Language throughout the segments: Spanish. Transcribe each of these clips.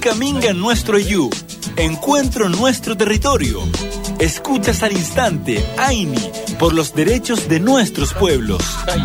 Caminga en nuestro Yu. Encuentro en nuestro territorio. Escuchas al instante Aini por los derechos de nuestros pueblos.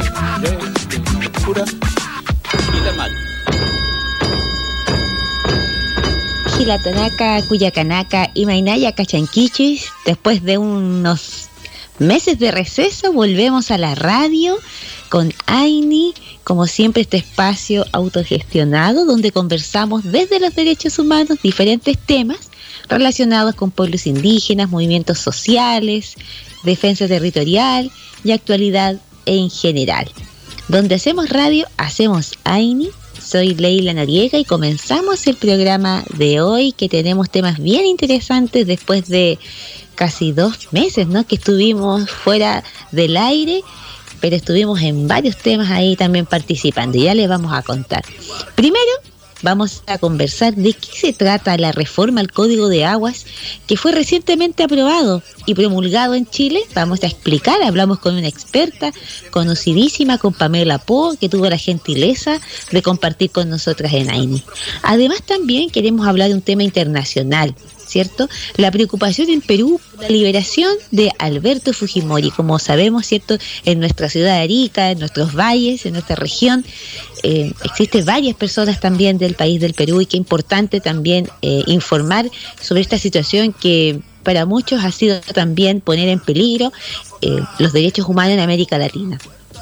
Gilatanaka, Cuyacanaka y Mainaya Cachanquichis, después de unos meses de receso, volvemos a la radio con Aini, como siempre este espacio autogestionado donde conversamos desde los derechos humanos diferentes temas relacionados con pueblos indígenas, movimientos sociales, defensa territorial y actualidad en general. Donde hacemos radio, hacemos Aini. Soy Leila Noriega y comenzamos el programa de hoy, que tenemos temas bien interesantes después de casi 2 meses, ¿no?, que estuvimos fuera del aire, pero estuvimos en varios temas ahí también participando y ya les vamos a contar. Primero vamos a conversar de qué se trata la reforma al Código de Aguas que fue recientemente aprobado y promulgado en Chile. Vamos a explicar, hablamos con una experta conocidísima, con Pamela Po, que tuvo la gentileza de compartir con nosotras en Aini. Además también queremos hablar de un tema internacional, ¿cierto? La preocupación en Perú por la liberación de Alberto Fujimori. Como sabemos, ¿cierto?, en nuestra ciudad de Arica, en nuestros valles, en nuestra región, existen varias personas también del país del Perú, y qué importante también informar sobre esta situación que para muchos ha sido también poner en peligro los derechos humanos en América Latina.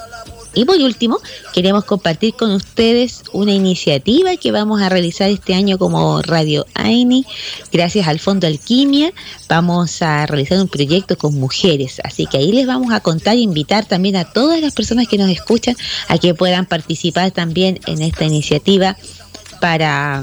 Y por último, queremos compartir con ustedes una iniciativa que vamos a realizar este año como Radio Aini. Gracias al Fondo Alquimia vamos a realizar un proyecto con mujeres. Así que ahí les vamos a contar e invitar también a todas las personas que nos escuchan a que puedan participar también en esta iniciativa para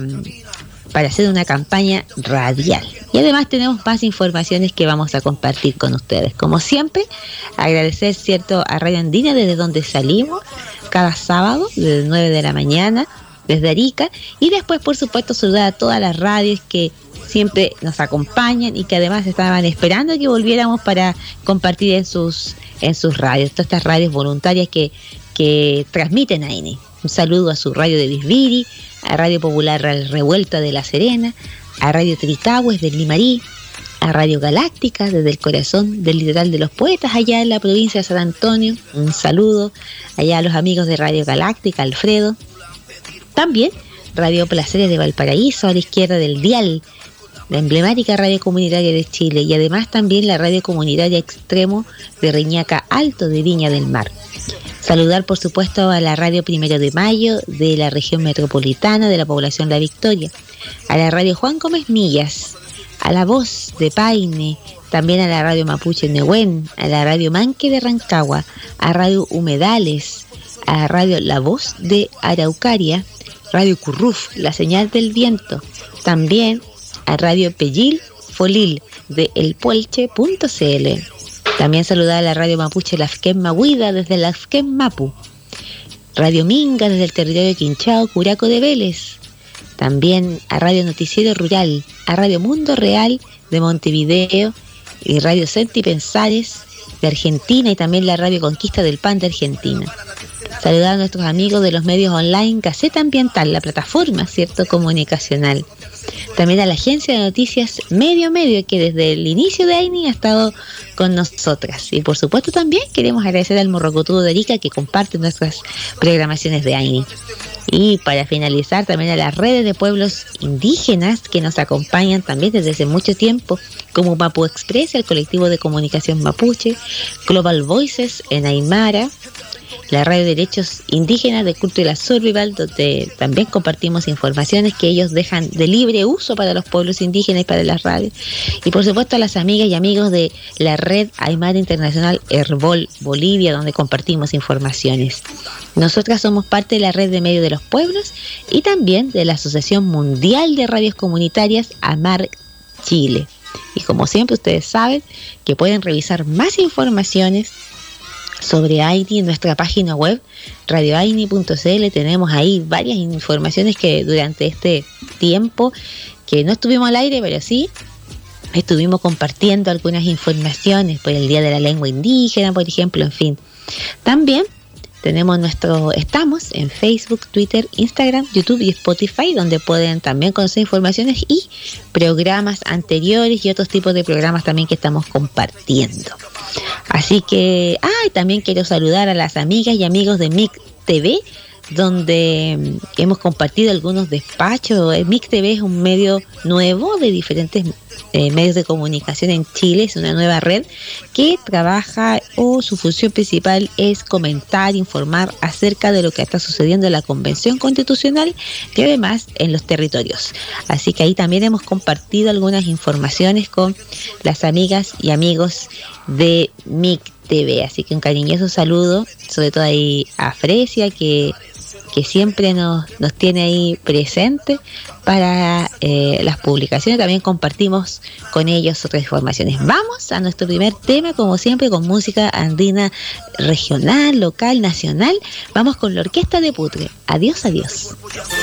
hacer una campaña radial. Y además tenemos más informaciones que vamos a compartir con ustedes. Como siempre, agradecer, ¿cierto?, a Radio Andina, desde donde salimos cada sábado, desde 9 de la mañana, desde Arica. Y después, por supuesto, saludar a todas las radios que siempre nos acompañan y que además estaban esperando que volviéramos para compartir en sus radios. Todas estas radios voluntarias que transmiten Aini. Un saludo a su radio de Bisbiri, a Radio Popular Revuelta de La Serena, a Radio Tricagües del Limarí, a Radio Galáctica desde el corazón del litoral de los poetas allá en la provincia de San Antonio. Un saludo allá a los amigos de Radio Galáctica, Alfredo. También Radio Placeres de Valparaíso, a la izquierda del dial, la emblemática radio comunitaria de Chile, y además también la radio comunitaria Extremo de Reñaca Alto de Viña del Mar. Saludar, por supuesto, a la radio 1 de Mayo de la región metropolitana de la población La Victoria, a la radio Juan Gómez Millas, a la Voz de Paine, también a la radio Mapuche Nehuen, a la radio Manque de Rancagua, a radio Humedales, a radio La Voz de Araucaria, radio Curruf, la señal del viento, también a radio Pellil Folil de elpuelche.cl. También saludar a la radio Mapuche Lafken Mahuida desde Lafken Mapu, Radio Minga desde el territorio de Quinchao, Curaco de Vélez. También a Radio Noticiero Rural, a Radio Mundo Real de Montevideo y Radio Senti Pensares de Argentina, y también la Radio Conquista del Pan de Argentina. Saludar a nuestros amigos de los medios online Gaceta Ambiental, la plataforma, ¿cierto?, comunicacional. También a la agencia de noticias Medio Medio, que desde el inicio de Aini ha estado con nosotras. Y por supuesto también queremos agradecer al Morrocotudo de Arica, que comparte nuestras programaciones de Aini. Y para finalizar, también a las redes de pueblos indígenas que nos acompañan también desde hace mucho tiempo, como Mapu Express, el colectivo de comunicación mapuche, Global Voices en Aymara, la radio de derechos indígenas de Cultural Survival, donde también compartimos informaciones que ellos dejan de libre uso para los pueblos indígenas y para las radios. Y por supuesto a las amigas y amigos de la red Aymara Internacional Herbol Bolivia, donde compartimos informaciones. Nosotras somos parte de la red de medios de los pueblos y también de la Asociación Mundial de Radios Comunitarias AMAR Chile. Y como siempre ustedes saben que pueden revisar más informaciones sobre Aini en nuestra página web radioaini.cl. Tenemos ahí varias informaciones que durante este tiempo que no estuvimos al aire, pero sí estuvimos compartiendo algunas informaciones por el Día de la Lengua Indígena, por ejemplo, en fin. También estamos en Facebook, Twitter, Instagram, YouTube y Spotify, donde pueden también conocer informaciones y programas anteriores y otros tipos de programas también que estamos compartiendo. Así que, también quiero saludar a las amigas y amigos de MIC TV, donde hemos compartido algunos despachos. MIC TV es un medio nuevo de diferentes medios de comunicación en Chile, es una nueva red que trabaja su función principal es comentar, informar acerca de lo que está sucediendo en la Convención Constitucional y además en los territorios. Así que ahí también hemos compartido algunas informaciones con las amigas y amigos de MIC TV. Así que un cariñoso saludo, sobre todo ahí a Fresia, que siempre nos tiene ahí presente para las publicaciones. También compartimos con ellos otras informaciones. Vamos a nuestro primer tema, como siempre, con música andina regional, local, nacional. Vamos con la Orquesta de Putre. Adiós, adiós.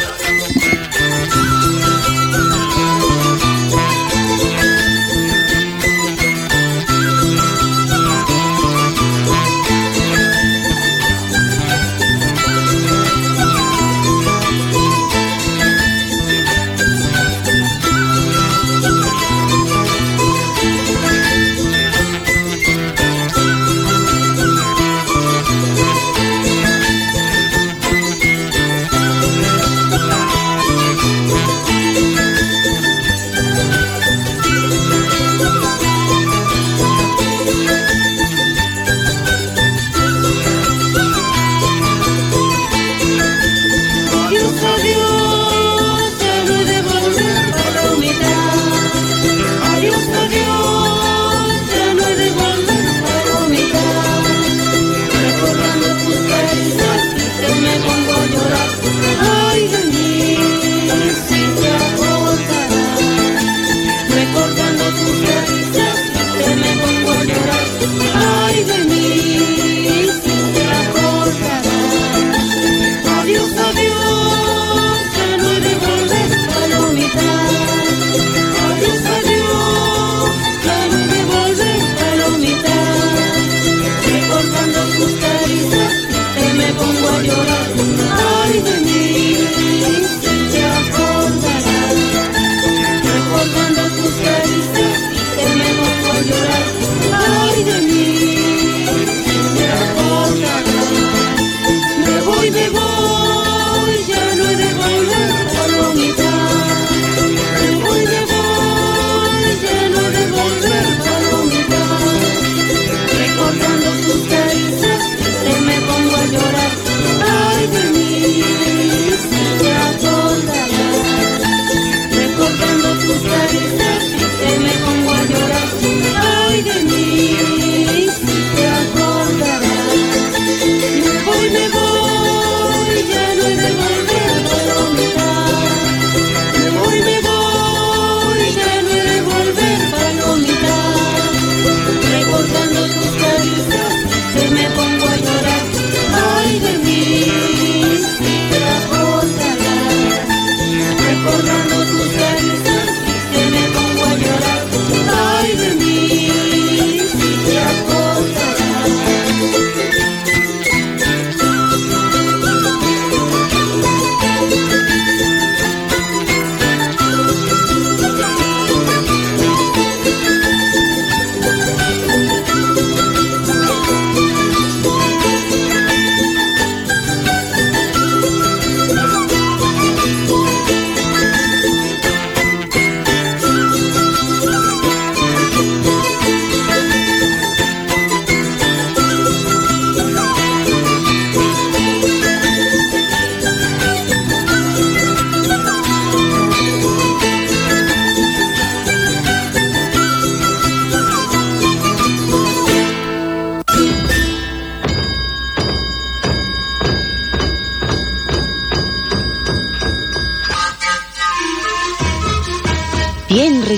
Bien,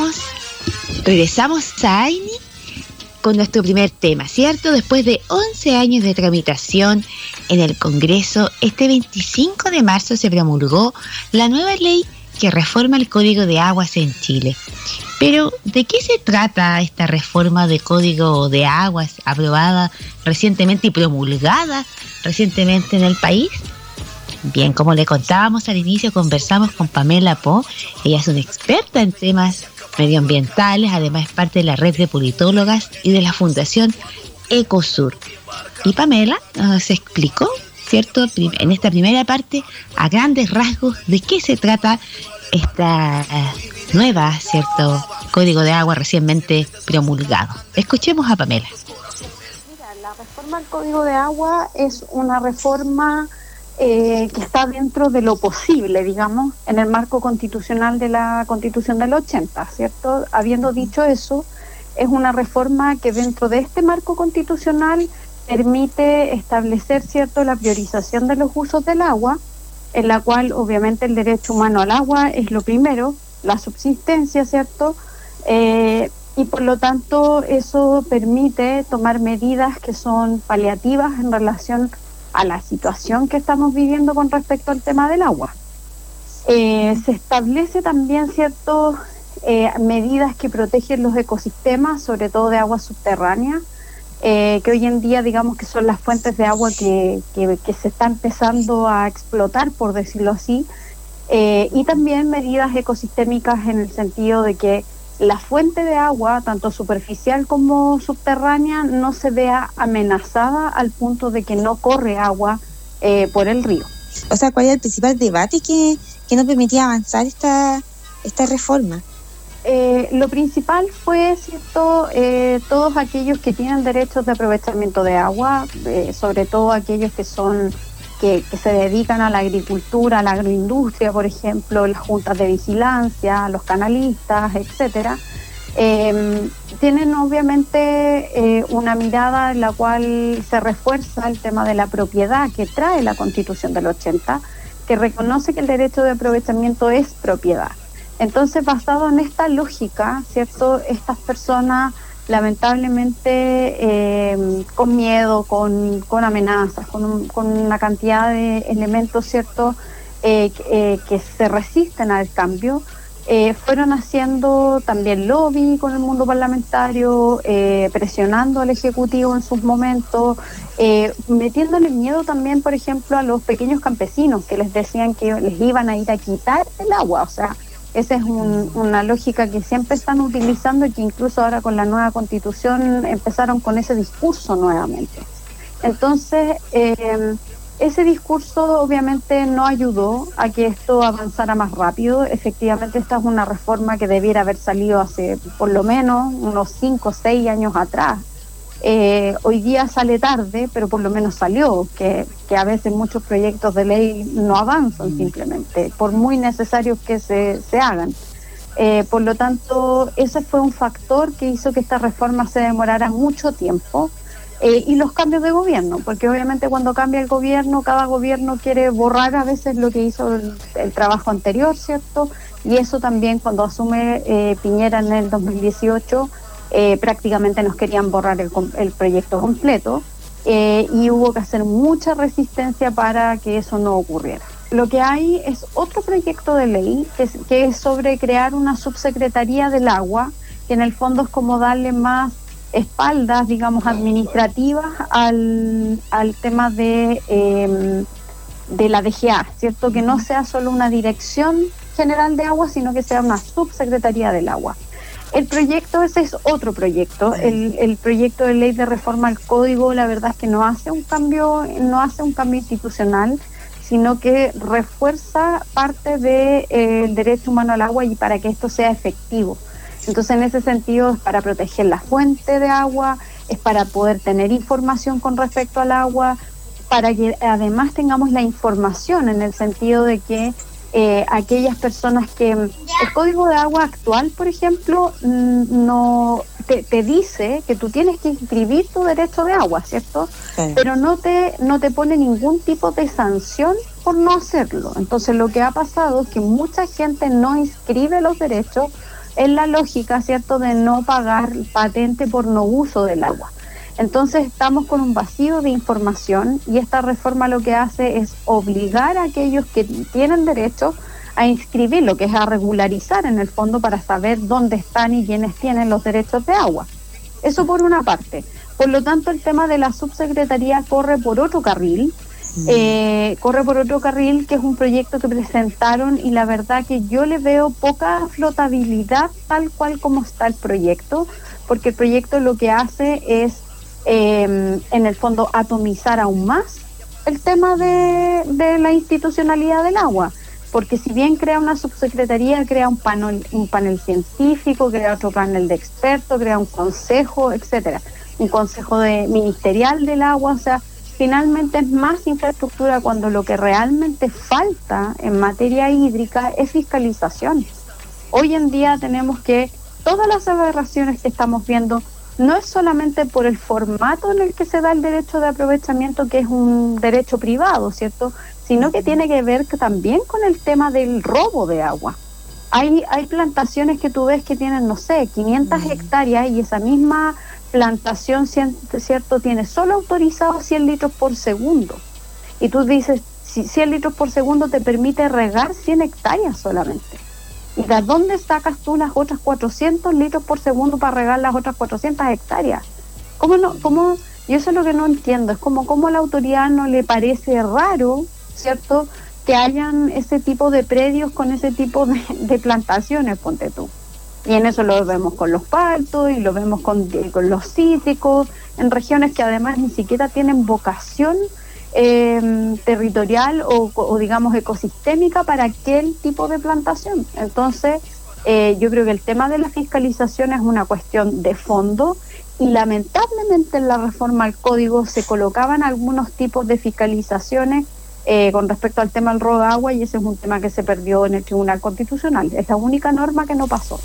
regresamos a Aini con nuestro primer tema, ¿cierto? Después de 11 años de tramitación en el Congreso, este 25 de marzo se promulgó la nueva ley que reforma el Código de Aguas en Chile. Pero, ¿de qué se trata esta reforma de Código de Aguas aprobada recientemente y promulgada recientemente en el país? Bien, como le contábamos al inicio, conversamos con Pamela Po. Ella es una experta en temas medioambientales, además es parte de la red de politólogas y de la Fundación Ecosur. Y Pamela nos explicó, ¿cierto?, en esta primera parte, a grandes rasgos, de qué se trata esta nueva, ¿cierto?, Código de Agua recientemente promulgado. Escuchemos a Pamela. Mira, la reforma al Código de Agua es una reforma que está dentro de lo posible, digamos, en el marco constitucional de la Constitución del 80, ¿cierto? Habiendo dicho eso, es una reforma que dentro de este marco constitucional permite establecer, ¿cierto?, la priorización de los usos del agua, en la cual obviamente el derecho humano al agua es lo primero, la subsistencia, ¿cierto? Y por lo tanto eso permite tomar medidas que son paliativas en relación a la situación que estamos viviendo con respecto al tema del agua. Se establece también ciertas medidas que protegen los ecosistemas, sobre todo de agua subterránea, que hoy en día digamos que son las fuentes de agua que se está empezando a explotar, por decirlo así, y también medidas ecosistémicas en el sentido de que la fuente de agua, tanto superficial como subterránea, no se vea amenazada al punto de que no corre agua por el río. O sea, ¿cuál es el principal debate que no permitía avanzar esta reforma? Lo principal fue, ¿cierto?, todos aquellos que tienen derechos de aprovechamiento de agua, sobre todo aquellos que se dedican a la agricultura, a la agroindustria, por ejemplo, las juntas de vigilancia, los canalistas, etcétera, tienen obviamente una mirada en la cual se refuerza el tema de la propiedad que trae la Constitución del 80, que reconoce que el derecho de aprovechamiento es propiedad. Entonces, basado en esta lógica, ¿cierto?, estas personas lamentablemente con miedo, con amenazas, con una cantidad de elementos, ¿cierto?, que se resisten al cambio, fueron haciendo también lobby con el mundo parlamentario, presionando al Ejecutivo en sus momentos, metiéndole miedo también, por ejemplo, a los pequeños campesinos que les decían que les iban a ir a quitar el agua. O sea, esa es una lógica que siempre están utilizando y que incluso ahora con la nueva Constitución empezaron con ese discurso nuevamente. Entonces, ese discurso obviamente no ayudó a que esto avanzara más rápido. Efectivamente, esta es una reforma que debiera haber salido hace por lo menos unos 5 o 6 años atrás. Hoy día sale tarde, pero por lo menos salió, que a veces muchos proyectos de ley no avanzan simplemente, por muy necesarios que se hagan. Por lo tanto, ese fue un factor que hizo que esta reforma se demorara mucho tiempo. Y los cambios de gobierno, porque obviamente cuando cambia el gobierno, cada gobierno quiere borrar a veces lo que hizo el trabajo anterior, ¿cierto? Y eso también cuando asume Piñera en el 2018, prácticamente nos querían borrar el proyecto completo, y hubo que hacer mucha resistencia para que eso no ocurriera. Lo que hay es otro proyecto de ley que es sobre crear una subsecretaría del agua, que en el fondo es como darle más espaldas, digamos, administrativas al tema de la DGA, ¿cierto? Que no sea solo una dirección general de agua, sino que sea una subsecretaría del agua. El proyecto, ese es otro proyecto. El proyecto de ley de reforma al código, la verdad es que no hace un cambio institucional, sino que refuerza parte del derecho humano al agua y para que esto sea efectivo. Entonces, en ese sentido, es para proteger la fuente de agua, es para poder tener información con respecto al agua, para que además tengamos la información en el sentido de que aquellas personas que... El Código de Agua actual, por ejemplo, no te dice que tú tienes que inscribir tu derecho de agua, ¿cierto? Sí. Pero no te pone ningún tipo de sanción por no hacerlo. Entonces, lo que ha pasado es que mucha gente no inscribe los derechos en la lógica, ¿cierto?, de no pagar patente por no uso del agua. Entonces estamos con un vacío de información y esta reforma lo que hace es obligar a aquellos que tienen derecho a inscribirlo, que es a regularizar en el fondo para saber dónde están y quiénes tienen los derechos de agua. Eso por una parte. Por lo tanto, el tema de la subsecretaría corre por otro carril, que es un proyecto que presentaron, y la verdad que yo le veo poca flotabilidad tal cual como está el proyecto, porque el proyecto lo que hace es, en el fondo, atomizar aún más el tema de la institucionalidad del agua. Porque si bien crea una subsecretaría, crea un panel científico, crea otro panel de expertos, crea un consejo, etcétera, un consejo ministerial del agua. O sea, finalmente es más infraestructura, cuando lo que realmente falta en materia hídrica es fiscalización. Hoy en día tenemos que todas las aberraciones que estamos viendo no es solamente por el formato en el que se da el derecho de aprovechamiento, que es un derecho privado, ¿cierto?, sino que tiene que ver también con el tema del robo de agua. Hay plantaciones que tú ves que tienen, no sé, 500 hectáreas, y esa misma plantación, ¿cierto?, tiene solo autorizado 100 litros por segundo. Y tú dices, si 100 litros por segundo te permite regar 100 hectáreas solamente. ¿Y de dónde sacas tú las otras 400 litros por segundo para regar las otras 400 hectáreas? ¿Cómo no? Yo eso es lo que no entiendo. Es cómo a la autoridad no le parece raro, ¿cierto?, que hayan ese tipo de predios con ese tipo de plantaciones, ponte tú. Y en eso lo vemos con los paltos y lo vemos con los cítricos, en regiones que además ni siquiera tienen vocación territorial o digamos ecosistémica para aquel tipo de plantación. Entonces yo creo que el tema de la fiscalización es una cuestión de fondo, y lamentablemente en la reforma al código se colocaban algunos tipos de fiscalizaciones con respecto al tema del robo de agua, y ese es un tema que se perdió en el Tribunal Constitucional. Es la única norma que no pasó.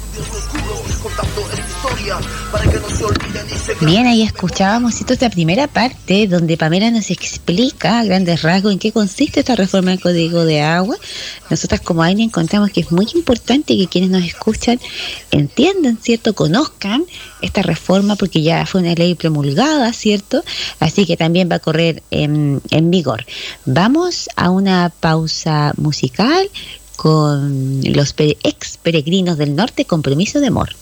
Bien, ahí escuchábamos esta primera parte donde Pamela nos explica a grandes rasgos en qué consiste esta reforma del Código de Agua. Nosotras como AINI encontramos que es muy importante que quienes nos escuchan entiendan, ¿cierto?, conozcan esta reforma, porque ya fue una ley promulgada, ¿cierto? Así que también va a correr en vigor. Vamos a una pausa musical con los ex peregrinos del norte, Compromiso de Amor.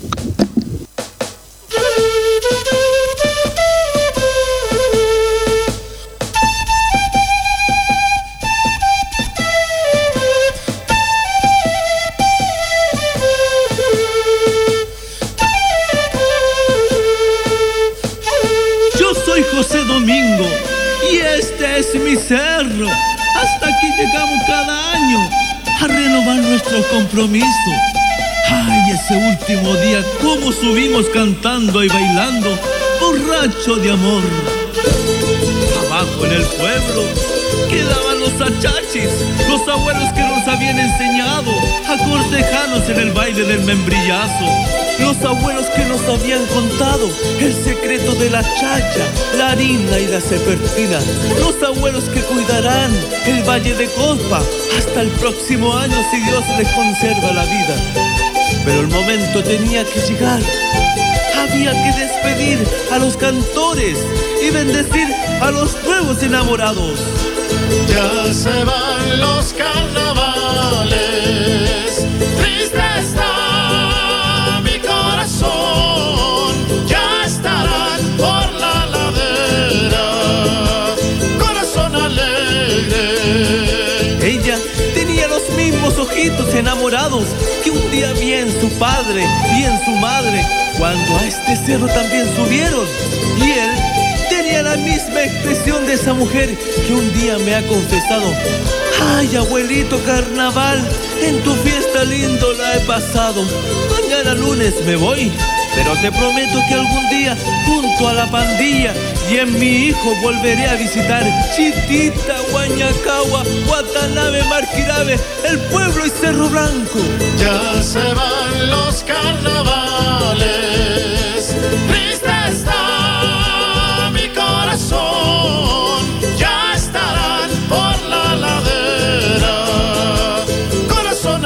Yo soy José Domingo y este es mi cerro. Hasta aquí llegamos cada año a renovar nuestro compromiso. Ay, ese último día, cómo subimos cantando y bailando, borracho de amor. Abajo en el pueblo quedaban los achachis, los abuelos que nos habían enseñado a cortejarnos en el baile del membrillazo. Los abuelos que nos habían contado el secreto de la chacha, la harina y la cepertina. Los abuelos que cuidarán el Valle de Cospa hasta el próximo año, si Dios les conserva la vida. Pero el momento tenía que llegar. Había que despedir a los cantores y bendecir a los nuevos enamorados. Ya se van los carnavales, triste está mi corazón. Ya estarán por la ladera, corazón alegre. Ella tenía los mismos ojitos enamorados que un día vi en su padre y en su madre, cuando a este cerro también subieron. Y él tenía la misma expresión de esa mujer que un día me ha confesado: ay, abuelito carnaval, en tu fiesta lindo la he pasado. Mañana lunes me voy, pero te prometo que algún día, junto a la pandilla y en mi hijo, volveré a visitar Chitita, Huañacagua, Guatanabe, Marquirabe, el pueblo y Cerro Blanco. Ya se van los carnavales, triste está mi corazón. Ya estarán por la ladera, corazón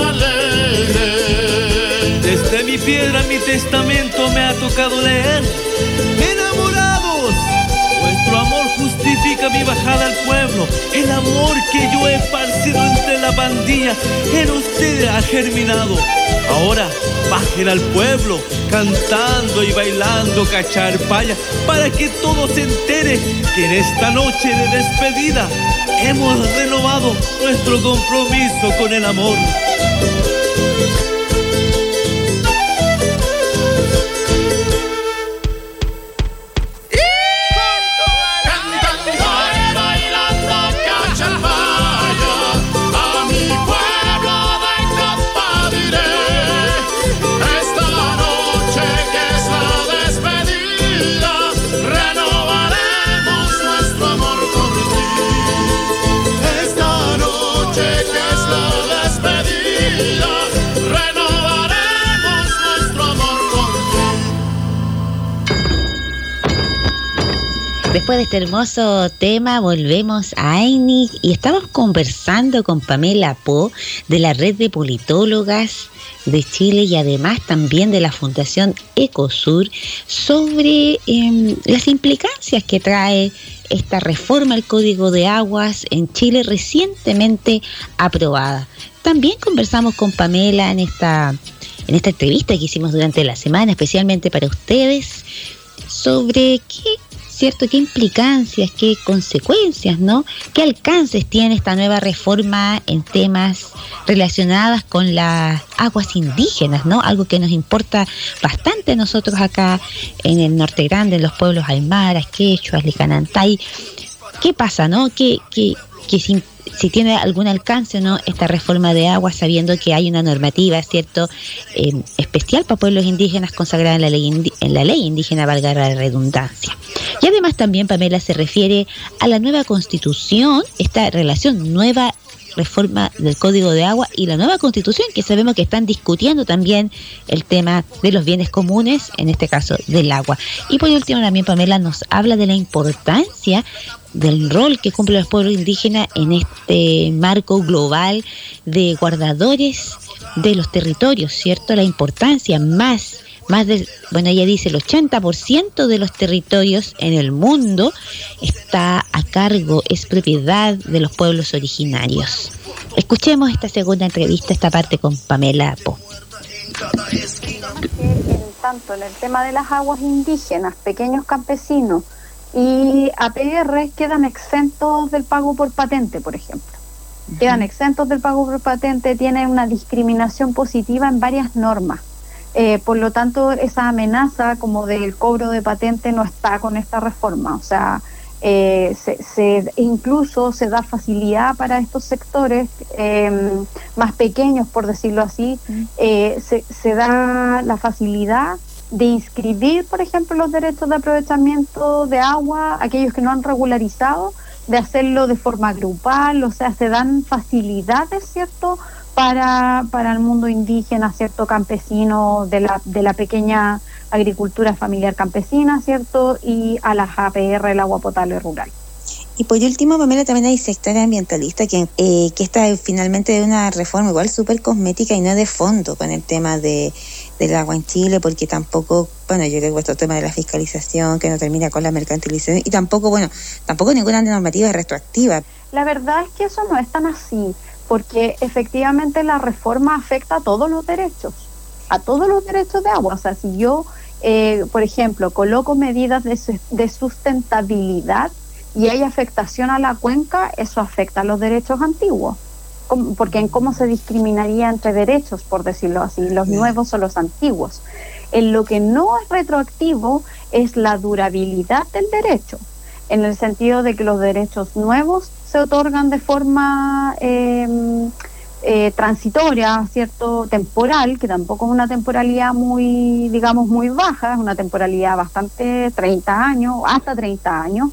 alegre. Desde mi piedra, mi testamento me ha tocado leer: enamorados, vuestro amor justifica mi bajada al pueblo. bueno, el amor que yo he esparcido entre la pandilla en ustedes ha germinado. Ahora bajen al pueblo cantando y bailando cacharpaya para que todos se enteren que en esta noche de despedida hemos renovado nuestro compromiso con el amor. Después de este hermoso tema, volvemos a AINI y estamos conversando con Pamela Po de la Red de Politólogas de Chile y además también de la Fundación Ecosur sobre las implicancias que trae esta reforma al Código de Aguas en Chile recientemente aprobada. También conversamos con Pamela en esta entrevista que hicimos durante la semana, especialmente para ustedes, sobre qué implicancias, qué consecuencias, ¿no? ¿Qué alcances tiene esta nueva reforma en temas relacionados con las aguas indígenas, ¿no? Algo que nos importa bastante a nosotros acá en el Norte Grande, en los pueblos aymaras, quechuas, licanantay. ¿Qué pasa, no? Si tiene algún alcance o no esta reforma de agua, sabiendo que hay una normativa, ¿cierto?, especial para pueblos indígenas consagrada en la ley indígena, valga la redundancia. Y además también Pamela se refiere a la nueva constitución, esta relación nueva reforma del Código de Agua y la nueva constitución, que sabemos que están discutiendo también el tema de los bienes comunes, en este caso del agua. Y por último también Pamela nos habla de la importancia del rol que cumplen los pueblos indígenas en este marco global de guardadores de los territorios, ¿cierto? La importancia ella dice el 80% de los territorios en el mundo está a cargo, es propiedad de los pueblos originarios. Escuchemos esta segunda entrevista, esta parte con Pamela Po. Tanto en el tema de las aguas indígenas, pequeños campesinos y APR quedan exentos del pago por patente, por ejemplo. Quedan exentos del pago por patente, tienen una discriminación positiva en varias normas. Por lo tanto, esa amenaza como del cobro de patente no está con esta reforma. O sea, incluso se da facilidad para estos sectores más pequeños, por decirlo así. Se da la facilidad de inscribir, por ejemplo, los derechos de aprovechamiento de agua, aquellos que no han regularizado, de hacerlo de forma grupal. O sea, se dan facilidades, ¿cierto?, para el mundo indígena, ¿cierto?, campesino, de la pequeña agricultura familiar campesina, ¿cierto?, y a las APR, el agua potable rural. Y por último, Pamela, también hay sectores ambientalistas que esta finalmente es una reforma igual súper cosmética y no de fondo con el tema del agua en Chile, porque tampoco, yo creo que este tema de la fiscalización que no termina con la mercantilización y tampoco ninguna normativa retroactiva. La verdad es que eso no es tan así, porque efectivamente la reforma afecta a todos los derechos de agua. O sea, si yo, por ejemplo, coloco medidas de sustentabilidad y hay afectación a la cuenca, eso afecta a los derechos antiguos. Porque en cómo se discriminaría entre derechos, por decirlo así, los nuevos o los antiguos. En lo que no es retroactivo es la durabilidad del derecho, en el sentido de que los derechos nuevos se otorgan de forma transitoria, ¿cierto?, temporal, que tampoco es una temporalidad muy baja, es una temporalidad bastante 30 años, hasta 30 años.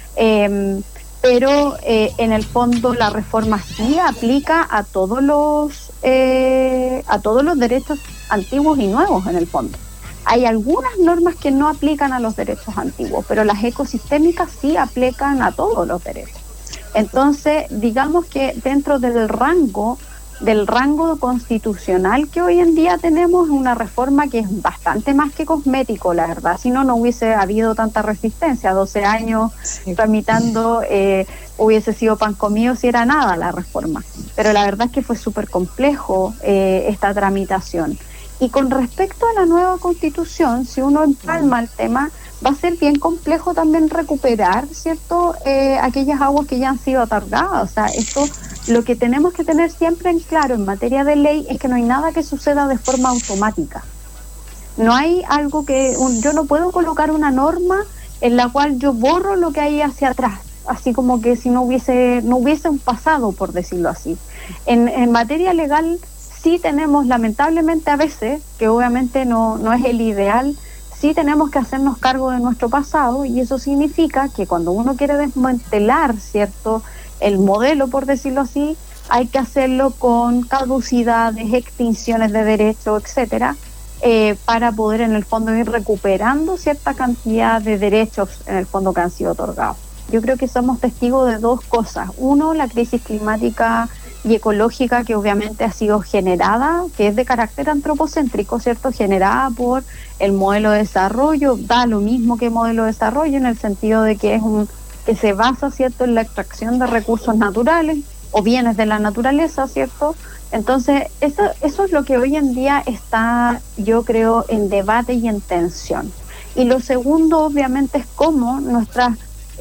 Pero en el fondo la reforma sí aplica a todos los derechos antiguos y nuevos. En el fondo hay algunas normas que no aplican a los derechos antiguos, pero las ecosistémicas sí aplican a todos los derechos. Entonces, digamos que dentro del rango del rango constitucional que hoy en día tenemos, una reforma que es bastante más que cosmético, la verdad. Si no, no hubiese habido tanta resistencia. 12 años tramitando, hubiese sido pan comido si era nada la reforma. Pero la verdad es que fue súper complejo esta tramitación. Y con respecto a la nueva constitución, si uno empalma el tema, va a ser bien complejo también recuperar, ¿cierto?, aquellas aguas que ya han sido otorgadas. O sea, esto, lo que tenemos que tener siempre en claro en materia de ley es que no hay nada que suceda de forma automática. No hay algo que... yo no puedo colocar una norma en la cual yo borro lo que hay hacia atrás, así como que si no hubiese un pasado, por decirlo así. En materia legal sí tenemos, lamentablemente a veces, que obviamente no es el ideal, sí tenemos que hacernos cargo de nuestro pasado, y eso significa que cuando uno quiere desmantelar, ¿cierto?, el modelo, por decirlo así, hay que hacerlo con caducidades, extinciones de derechos, etcétera, para poder en el fondo ir recuperando cierta cantidad de derechos en el fondo que han sido otorgados. Yo creo que somos testigos de dos cosas. Uno, la crisis climática y ecológica que obviamente ha sido generada, que es de carácter antropocéntrico, ¿cierto?, generada por el modelo de desarrollo. Da lo mismo que modelo de desarrollo, en el sentido de que es que se basa, ¿cierto?, en la extracción de recursos naturales o bienes de la naturaleza, ¿cierto? Entonces, eso es lo que hoy en día está, yo creo, en debate y en tensión. Y lo segundo, obviamente, es cómo nuestras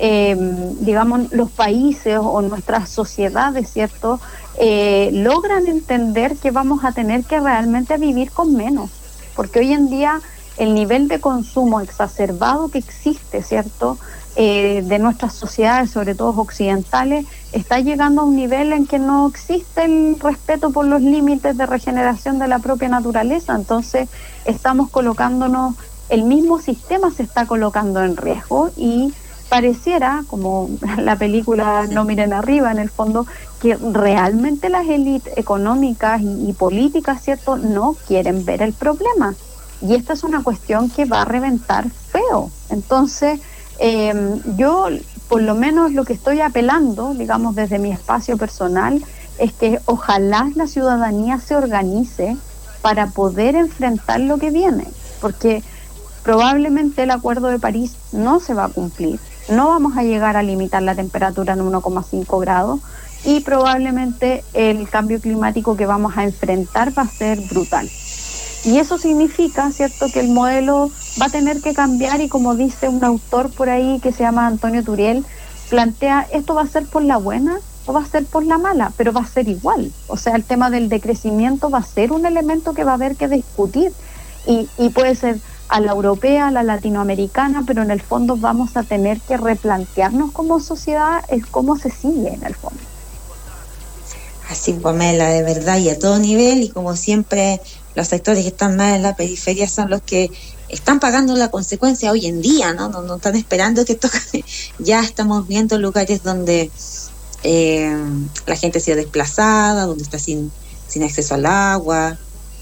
digamos, los países o nuestras sociedades, ¿cierto?, logran entender que vamos a tener que realmente vivir con menos, porque hoy en día el nivel de consumo exacerbado que existe, ¿cierto?, de nuestras sociedades, sobre todo occidentales, está llegando a un nivel en que no existe el respeto por los límites de regeneración de la propia naturaleza. Entonces estamos colocándonos, el mismo sistema se está colocando en riesgo, y pareciera, como la película No miren arriba, en el fondo, que realmente las élites económicas y políticas, ¿cierto?, no quieren ver el problema. Y esta es una cuestión que va a reventar feo. Entonces, yo, por lo menos lo que estoy apelando, digamos, desde mi espacio personal, es que ojalá la ciudadanía se organice para poder enfrentar lo que viene. Porque probablemente el Acuerdo de París no se va a cumplir. No vamos a llegar a limitar la temperatura en 1,5 grados, y probablemente el cambio climático que vamos a enfrentar va a ser brutal. Y eso significa, ¿cierto?, que el modelo va a tener que cambiar, y como dice un autor por ahí que se llama Antonio Turiel, plantea, ¿esto va a ser por la buena o va a ser por la mala? Pero va a ser igual. O sea, el tema del decrecimiento va a ser un elemento que va a haber que discutir, y puede ser a la europea, a la latinoamericana, pero en el fondo vamos a tener que replantearnos como sociedad el cómo se sigue en el fondo. Así, Pamela, de verdad, y a todo nivel, y como siempre, los sectores que están más en la periferia son los que están pagando la consecuencia hoy en día, ¿no? No están esperando que toque. Ya estamos viendo lugares donde la gente ha sido desplazada, donde está sin acceso al agua.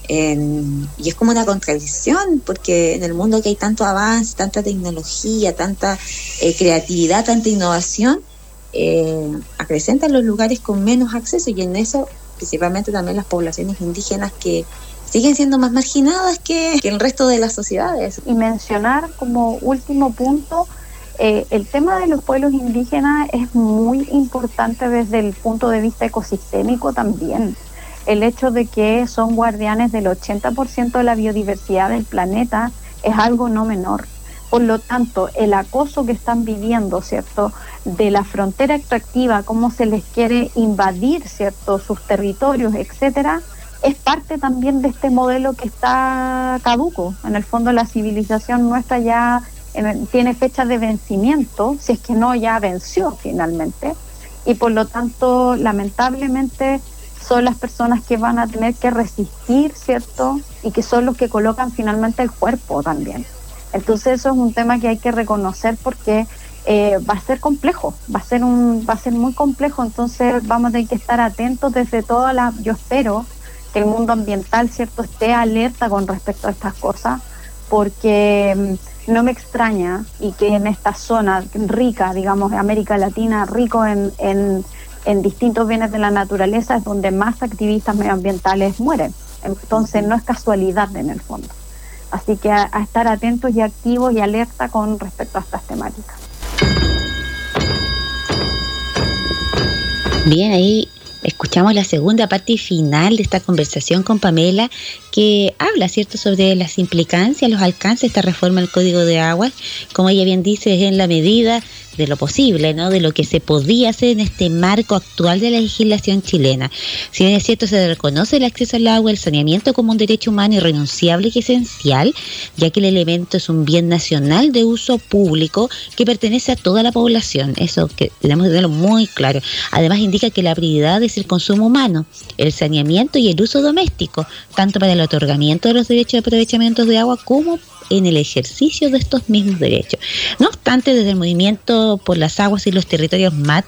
Y es como una contradicción, porque en el mundo que hay tanto avance, tanta tecnología, tanta creatividad, tanta innovación, acrecentan los lugares con menos acceso, y en eso principalmente también las poblaciones indígenas, que siguen siendo más marginadas que el resto de las sociedades. Y mencionar como último punto, el tema de los pueblos indígenas es muy importante desde el punto de vista ecosistémico también. El hecho de que son guardianes del 80% de la biodiversidad del planeta es algo no menor. Por lo tanto, el acoso que están viviendo, ¿cierto?, de la frontera extractiva, cómo se les quiere invadir, ¿cierto?, sus territorios, etcétera, es parte también de este modelo que está caduco. En el fondo, la civilización nuestra ya tiene fecha de vencimiento, si es que no ya venció finalmente, y por lo tanto, lamentablemente, son las personas que van a tener que resistir, ¿cierto?, y que son los que colocan finalmente el cuerpo también. Entonces eso es un tema que hay que reconocer, porque va a ser complejo, va a ser muy complejo. Entonces vamos a tener que estar atentos desde todas las... Yo espero que el mundo ambiental, ¿cierto?, esté alerta con respecto a estas cosas, porque no me extraña, y que en esta zona rica, digamos, de América Latina, rico en en distintos bienes de la naturaleza es donde más activistas medioambientales mueren. Entonces no es casualidad en el fondo. Así que a estar atentos y activos y alerta con respecto a estas temáticas. Bien, ahí escuchamos la segunda parte y final de esta conversación con Pamela, que habla, ¿cierto?, sobre las implicancias, los alcances de esta reforma al Código de Aguas. Como ella bien dice, es en la medida de lo posible, ¿no?, de lo que se podía hacer en este marco actual de la legislación chilena. Si bien es cierto, se reconoce el acceso al agua, el saneamiento como un derecho humano irrenunciable y esencial, ya que el elemento es un bien nacional de uso público que pertenece a toda la población. Eso que tenemos que tenerlo muy claro. Además indica que la prioridad es el consumo humano, el saneamiento y el uso doméstico, tanto para el otorgamiento de los derechos de aprovechamiento de agua como en el ejercicio de estos mismos derechos. No obstante, desde el movimiento por las aguas y los territorios MAT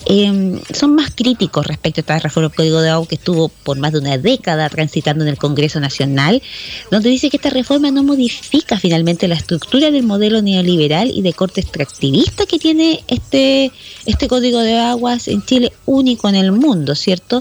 son más críticos respecto a esta reforma del Código de Agua que estuvo por más de una década transitando en el Congreso Nacional, donde dice que esta reforma no modifica finalmente la estructura del modelo neoliberal y de corte extractivista que tiene este Código de Aguas en Chile, único en el mundo, ¿cierto?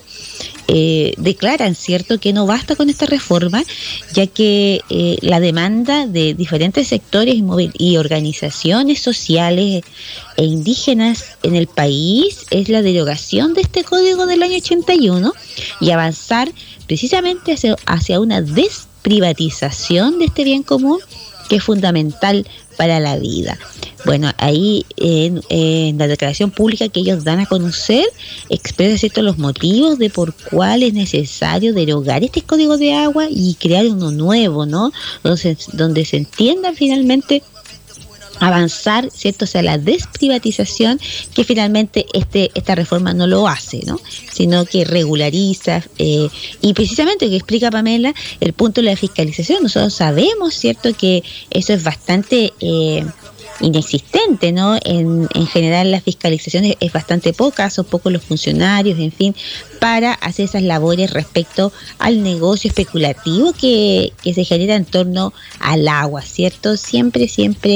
Declaran, ¿cierto?, que no basta con esta reforma, ya que la demanda de diferentes sectores y organizaciones sociales e indígenas en el país es la derogación de este código del año 81 y avanzar precisamente hacia una desprivatización de este bien común que es fundamental para la vida. Bueno, ahí en la declaración pública que ellos dan a conocer, expresa, ¿cierto?, los motivos de por cuál es necesario derogar este código de agua y crear uno nuevo, ¿no? Donde se entienda finalmente avanzar, ¿cierto?, hacia la desprivatización, que finalmente esta reforma no lo hace, ¿no?, sino que regulariza y precisamente que explica Pamela el punto de la fiscalización. Nosotros sabemos, ¿cierto?, que eso es bastante inexistente, ¿no? En general la fiscalización es bastante poca, son pocos los funcionarios, en fin, para hacer esas labores respecto al negocio especulativo que se genera en torno al agua, ¿cierto? Siempre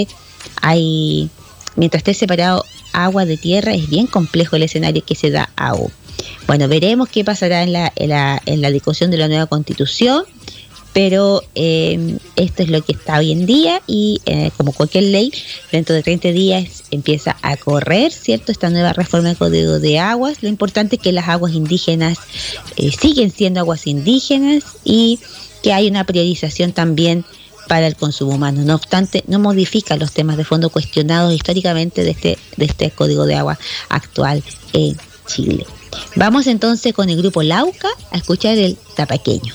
hay, mientras esté separado agua de tierra, es bien complejo el escenario que se da aún. Bueno, veremos qué pasará en la discusión de la nueva Constitución, pero esto es lo que está hoy en día y como cualquier ley, dentro de 30 días empieza a correr, ¿cierto?, esta nueva reforma del Código de Aguas. Lo importante es que las aguas indígenas siguen siendo aguas indígenas y que hay una priorización también para el consumo humano. No obstante, no modifica los temas de fondo cuestionados históricamente de este Código de Agua actual en Chile. Vamos entonces con el grupo Lauca a escuchar el Tapaqueño.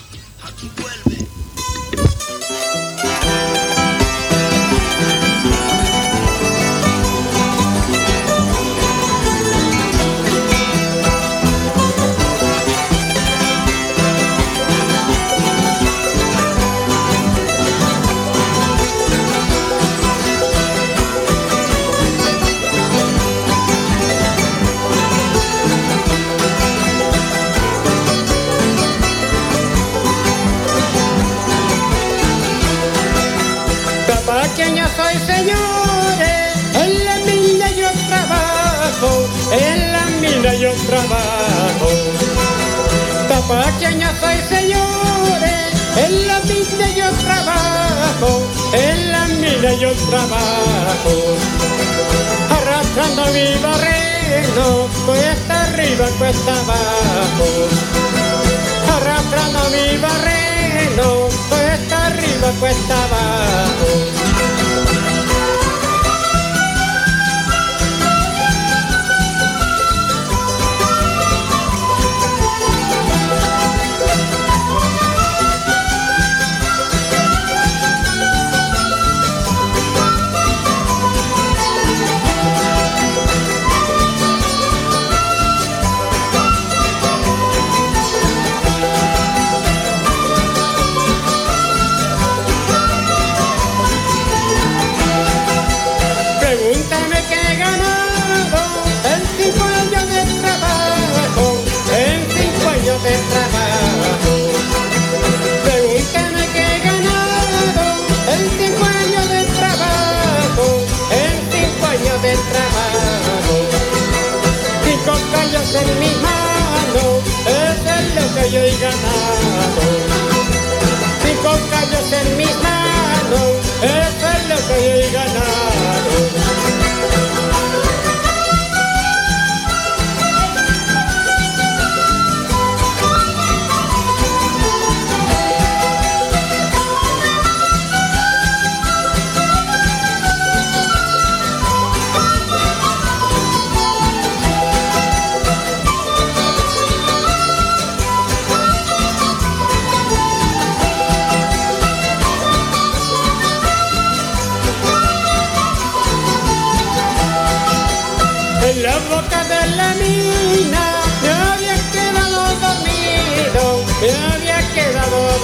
Tapaqueña soy, señores, en la mina yo trabajo, en la mina yo trabajo. Tapaqueña soy, señores, en la mina yo trabajo, en la mina yo trabajo. Arrastrando mi barreno, cuesta arriba, cuesta abajo. Arrastrando mi barreno, cuesta arriba, cuesta abajo.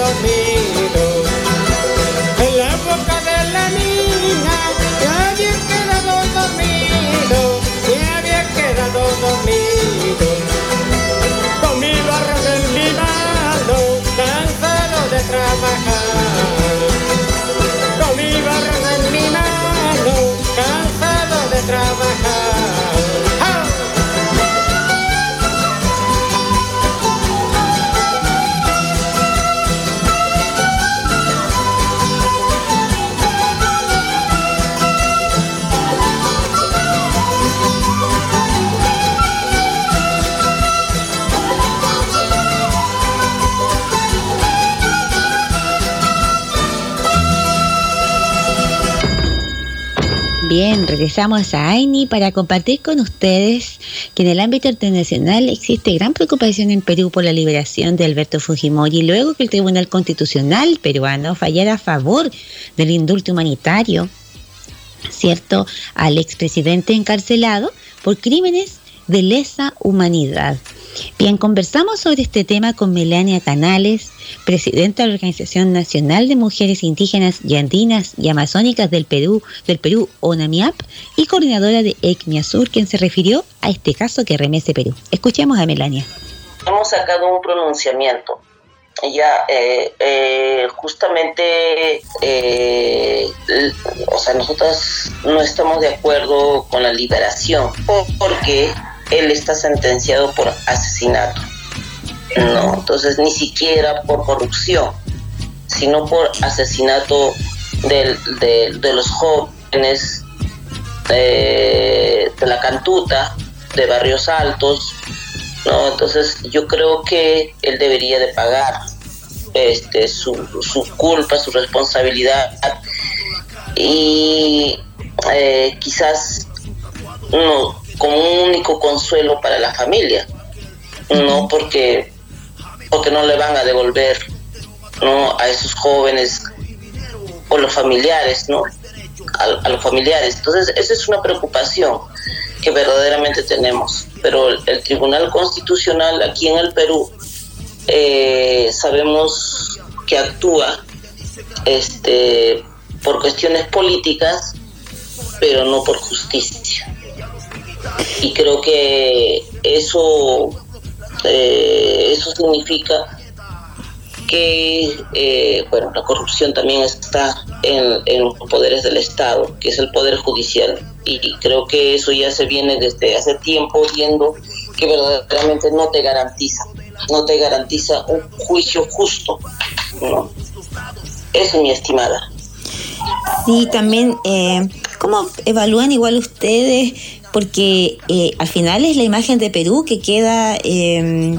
dormido. En la boca de la niña que había quedado dormido, que había quedado dormido. Con mi barro en mi mano, cansado de trabajar. Con mi barro en mi mano, cansado de trabajar. ¡Ah! Bien, regresamos a AINI para compartir con ustedes que en el ámbito internacional existe gran preocupación en Perú por la liberación de Alberto Fujimori, luego que el Tribunal Constitucional peruano fallara a favor del indulto humanitario, ¿cierto?, al expresidente encarcelado por crímenes de lesa humanidad. Bien, conversamos sobre este tema con Melania Canales, presidenta de la Organización Nacional de Mujeres Indígenas y Andinas y Amazónicas del Perú, ONAMIAP, y coordinadora de ECMIASUR, quien se refirió a este caso que remece Perú. Escuchemos a Melania. Hemos sacado un pronunciamiento. Ya, justamente, o sea, nosotros no estamos de acuerdo con la liberación porque él está sentenciado por asesinato, ¿no? Entonces, ni siquiera por corrupción, sino por asesinato de los jóvenes de la Cantuta, de Barrios Altos, ¿no? Entonces, yo creo que él debería de pagar su culpa, su responsabilidad, y quizás no como un único consuelo para la familia, no porque no le van a devolver, ¿no?, a esos jóvenes o los familiares, ¿no?, a los familiares. Entonces, esa es una preocupación que verdaderamente tenemos. Pero el Tribunal Constitucional aquí en el Perú sabemos que actúa por cuestiones políticas, pero no por justicia. Y creo que eso significa que la corrupción también está en los poderes del Estado, que es el Poder Judicial, y creo que eso ya se viene desde hace tiempo viendo que verdaderamente no te garantiza un juicio justo, ¿no? Eso, mi estimada. Sí, también, ¿cómo evalúan igual ustedes? Porque al final es la imagen de Perú que queda de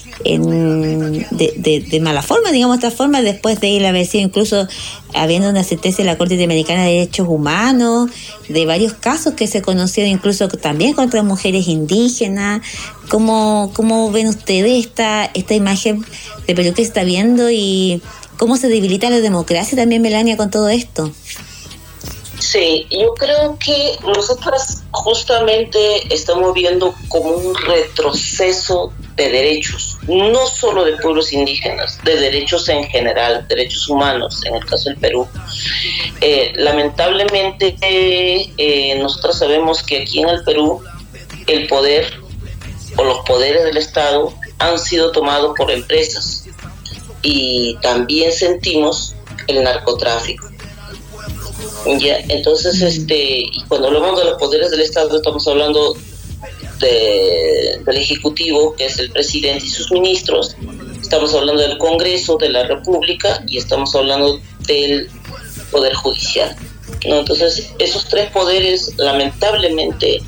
mala forma, digamos, esta forma, después de haber sido incluso habiendo una sentencia de la Corte Interamericana de Derechos Humanos, de varios casos que se conocieron incluso también contra mujeres indígenas. ¿Cómo ven ustedes esta imagen de Perú que se está viendo y cómo se debilita la democracia también, Melania, con todo esto? Sí, yo creo que nosotras justamente estamos viendo como un retroceso de derechos, no solo de pueblos indígenas, de derechos en general, derechos humanos, en el caso del Perú. Lamentablemente, nosotros sabemos que aquí en el Perú el poder o los poderes del Estado han sido tomados por empresas, y también sentimos el narcotráfico. Ya, entonces, y cuando hablamos de los poderes del Estado, estamos hablando del Ejecutivo, que es el presidente y sus ministros, estamos hablando del Congreso de la República y estamos hablando del Poder Judicial, ¿no? Entonces, esos tres poderes, lamentablemente,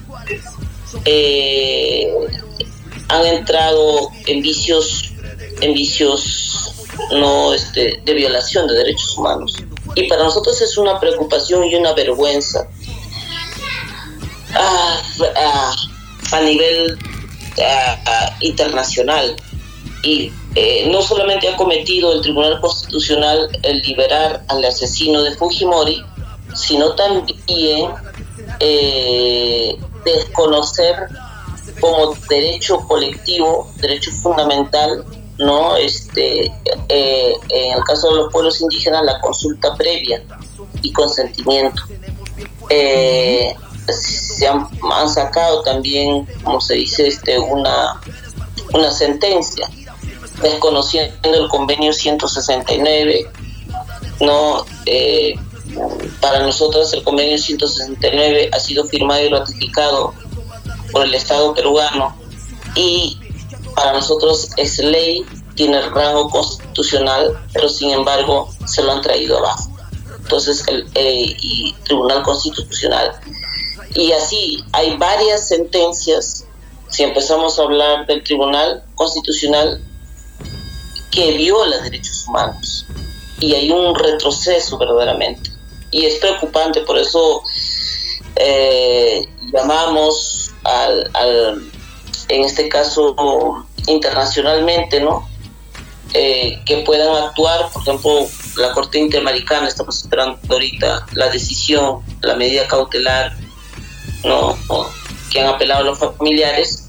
han entrado en vicios no de violación de derechos humanos. Y para nosotros es una preocupación y una vergüenza a nivel internacional. Y no solamente ha cometido el Tribunal Constitucional el liberar al asesino de Fujimori, sino también desconocer como derecho colectivo, derecho fundamental, ¿no? En el caso de los pueblos indígenas, la consulta previa y consentimiento. Se han sacado también, como se dice, una sentencia desconociendo el convenio 169, ¿no? Para nosotros el convenio 169 ha sido firmado y ratificado por el Estado peruano y para nosotros es ley, tiene rango constitucional, pero sin embargo se lo han traído abajo. Entonces y Tribunal Constitucional. Y así hay varias sentencias, si empezamos a hablar del Tribunal Constitucional, que viola derechos humanos. Y hay un retroceso verdaderamente. Y es preocupante, por eso llamamos en este caso internacionalmente, ¿no? Que puedan actuar, por ejemplo, la Corte Interamericana, estamos esperando ahorita la decisión, la medida cautelar, ¿no? Que han apelado a los familiares,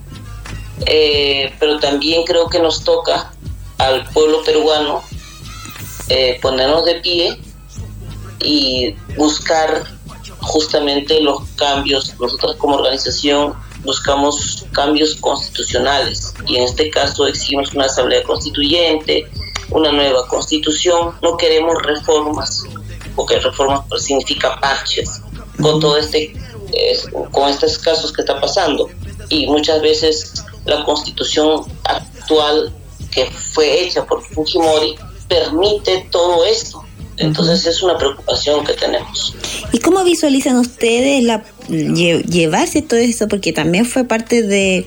pero también creo que nos toca al pueblo peruano ponernos de pie y buscar justamente los cambios. Nosotros como organización buscamos cambios constitucionales y en este caso exigimos una asamblea constituyente, una nueva constitución. No queremos reformas, porque reformas significa parches con todo con estos casos que está pasando, y muchas veces la constitución actual que fue hecha por Fujimori permite todo esto. Entonces es una preocupación que tenemos. ¿Y cómo visualizan ustedes llevarse todo eso? Porque también fue parte de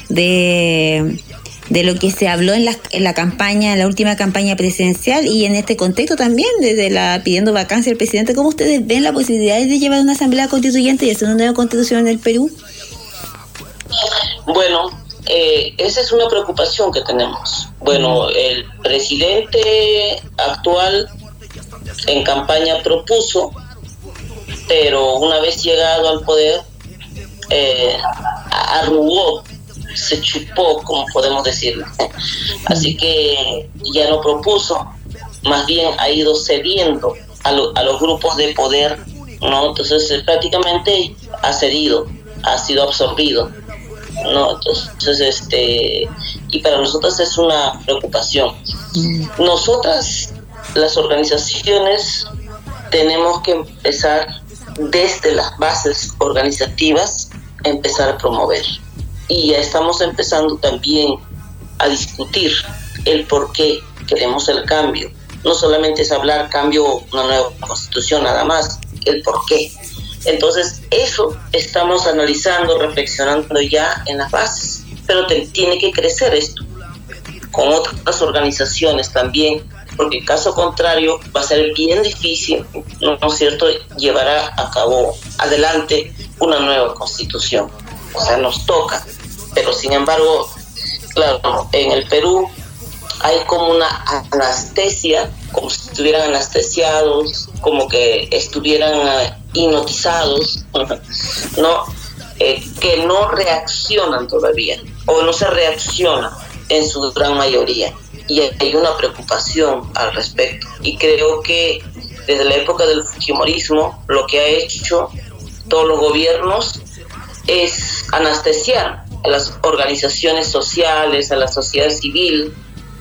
lo que se habló en la campaña, en la última campaña presidencial, y en este contexto también, desde pidiendo vacancia al presidente. ¿Cómo ustedes ven la posibilidad de llevar una asamblea constituyente y hacer una nueva constitución en el Perú? Bueno, esa es una preocupación que tenemos. Bueno, el presidente actual en campaña propuso, pero una vez llegado al poder, arrugó, se chupó, como podemos decirlo. Así que ya no propuso, más bien ha ido cediendo a los grupos de poder, ¿no? Entonces prácticamente ha cedido, ha sido absorbido, ¿no? Entonces y para nosotros es una preocupación. Nosotras, las organizaciones, tenemos que empezar desde las bases organizativas, empezar a promover. Y ya estamos empezando también a discutir el por qué queremos el cambio. No solamente es hablar cambio, una nueva constitución, nada más, el por qué. Entonces eso estamos analizando, reflexionando ya en las bases, pero tiene que crecer esto con otras organizaciones también, porque en caso contrario va a ser bien difícil, ¿no es cierto?, llevar a cabo adelante una nueva constitución. O sea, nos toca, pero sin embargo, claro, en el Perú hay como una anestesia, como si estuvieran anestesiados, como que estuvieran hipnotizados, ¿no? Que no reaccionan todavía, o no se reacciona en su gran mayoría. Y hay una preocupación al respecto. Y creo que desde la época del fujimorismo, lo que ha hecho todos los gobiernos es anestesiar a las organizaciones sociales, a la sociedad civil,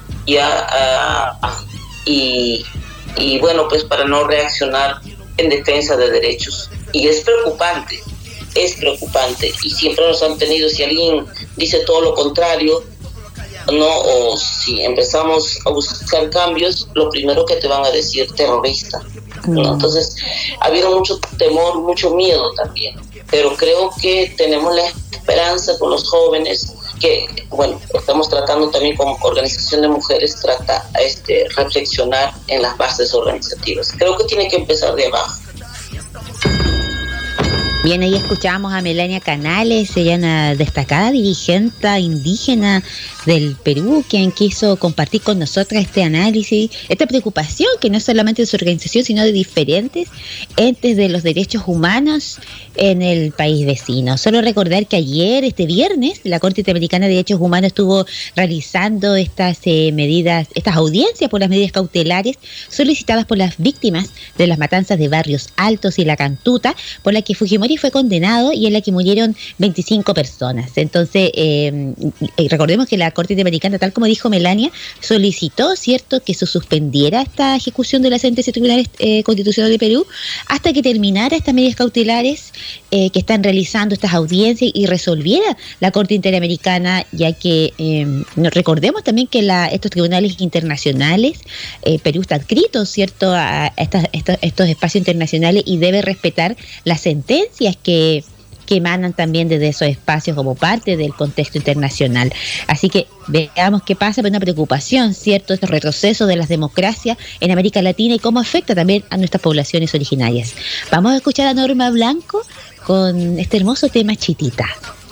y bueno, pues para no reaccionar en defensa de derechos. Y es preocupante, y siempre nos han tenido, si alguien dice todo lo contrario, no, o si empezamos a buscar cambios, lo primero que te van a decir, terrorista, ¿no? Entonces ha habido mucho temor, mucho miedo también, pero creo que tenemos la esperanza con los jóvenes, que bueno, estamos tratando también como organización de mujeres, reflexionar en las bases organizativas. Creo que tiene que empezar de abajo. Bien, ahí escuchábamos a Melania Canales, ella una destacada dirigente indígena del Perú, quien quiso compartir con nosotras este análisis, esta preocupación que no es solamente de su organización, sino de diferentes entes de los derechos humanos en el país vecino. Solo recordar que ayer, este viernes, la Corte Interamericana de Derechos Humanos estuvo realizando estas medidas, estas audiencias por las medidas cautelares solicitadas por las víctimas de las matanzas de Barrios Altos y La Cantuta, por la que Fujimori fue condenado y en la que murieron 25 personas. Entonces, recordemos que la Corte Interamericana, tal como dijo Melania, solicitó, ¿cierto?, que se suspendiera esta ejecución de la sentencia tribunal constitucional de Perú hasta que terminara estas medidas cautelares que están realizando estas audiencias y resolviera la Corte Interamericana, ya que recordemos también que estos tribunales internacionales, Perú está adscrito, ¿cierto?, a estos espacios internacionales y debe respetar las sentencias que emanan también desde esos espacios como parte del contexto internacional. Así que veamos qué pasa, pero una preocupación, ¿cierto?, estos retrocesos de las democracias en América Latina y cómo afecta también a nuestras poblaciones originarias. Vamos a escuchar a Norma Blanco con este hermoso tema, Chitita.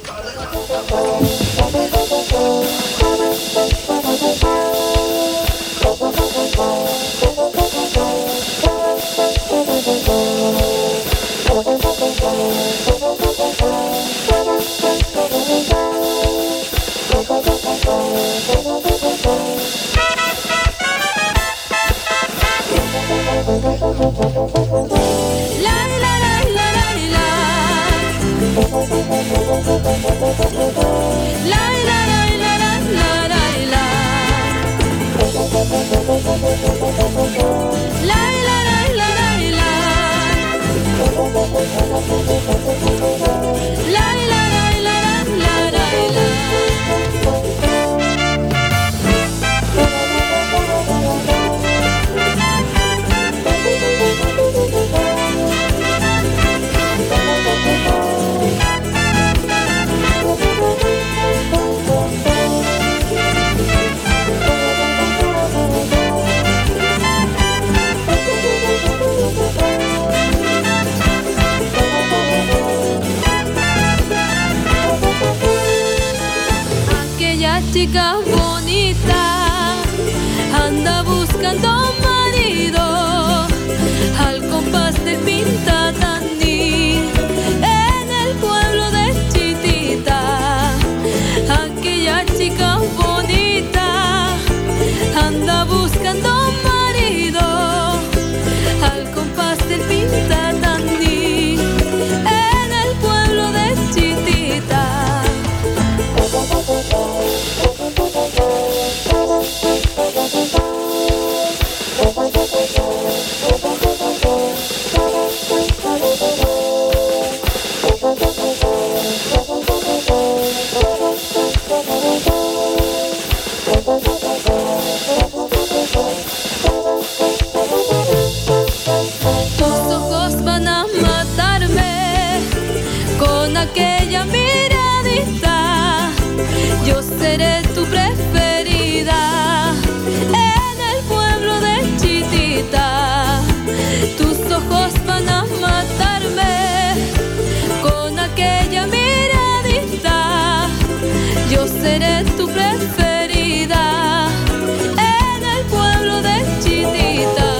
Chica bonita anda buscando marido al compás del Pintatandí en el pueblo de Chitita. Aquella chica bonita anda buscando marido al compás del Pintatandí en el pueblo de Chitita. Tus ojos van a matarme con aquella miradita. Yo seré tu preferida en el pueblo de Chitita. Tus ojos van a matarme con aquella miradita. Yo seré tu preferida en el pueblo de Chitita.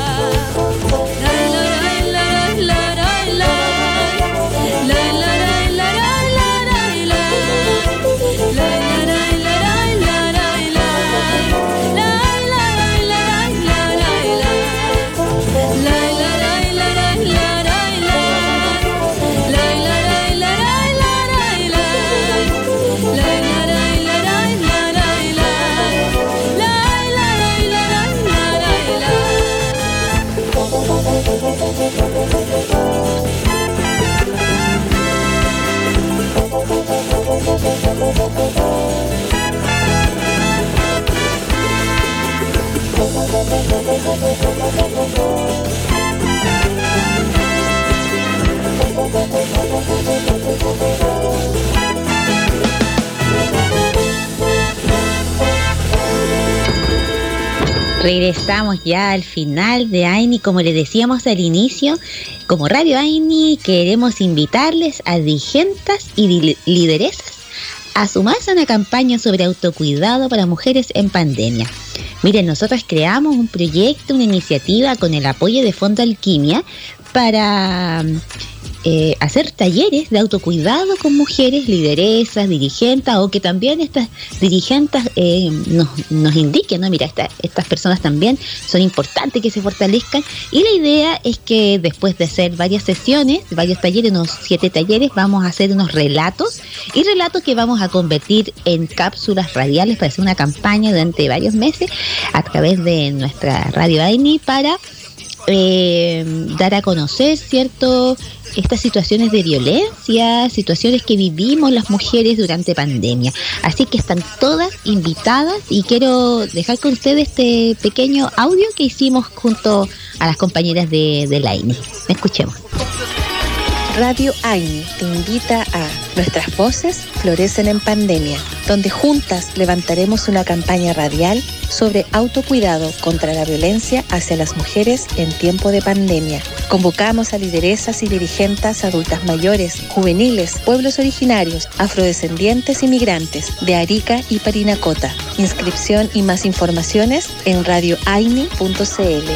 Regresamos ya al final de AINI. Como les decíamos al inicio, como Radio AINI queremos invitarles a dirigentes y lideresas a sumarse a una campaña sobre autocuidado para mujeres en pandemia. Miren, nosotros creamos un proyecto, una iniciativa con el apoyo de Fondo Alquimia para hacer talleres de autocuidado con mujeres, lideresas, dirigentes, o que también estas dirigentes nos indiquen, ¿no? Mira, estas personas también son importantes que se fortalezcan, y la idea es que después de hacer varias sesiones, varios talleres, unos 7 talleres, vamos a hacer unos relatos que vamos a convertir en cápsulas radiales para hacer una campaña durante varios meses a través de nuestra Radio AINI para dar a conocer, ¿cierto?, estas situaciones de violencia, situaciones que vivimos las mujeres durante pandemia. Así que están todas invitadas y quiero dejar con ustedes este pequeño audio que hicimos junto a las compañeras de la AINI. Escuchemos. Radio AINI te invita a Nuestras Voces Florecen en Pandemia, donde juntas levantaremos una campaña radial sobre autocuidado contra la violencia hacia las mujeres en tiempo de pandemia. Convocamos a lideresas y dirigentes adultas mayores, juveniles, pueblos originarios, afrodescendientes y migrantes de Arica y Parinacota. Inscripción y más informaciones en radioaini.cl.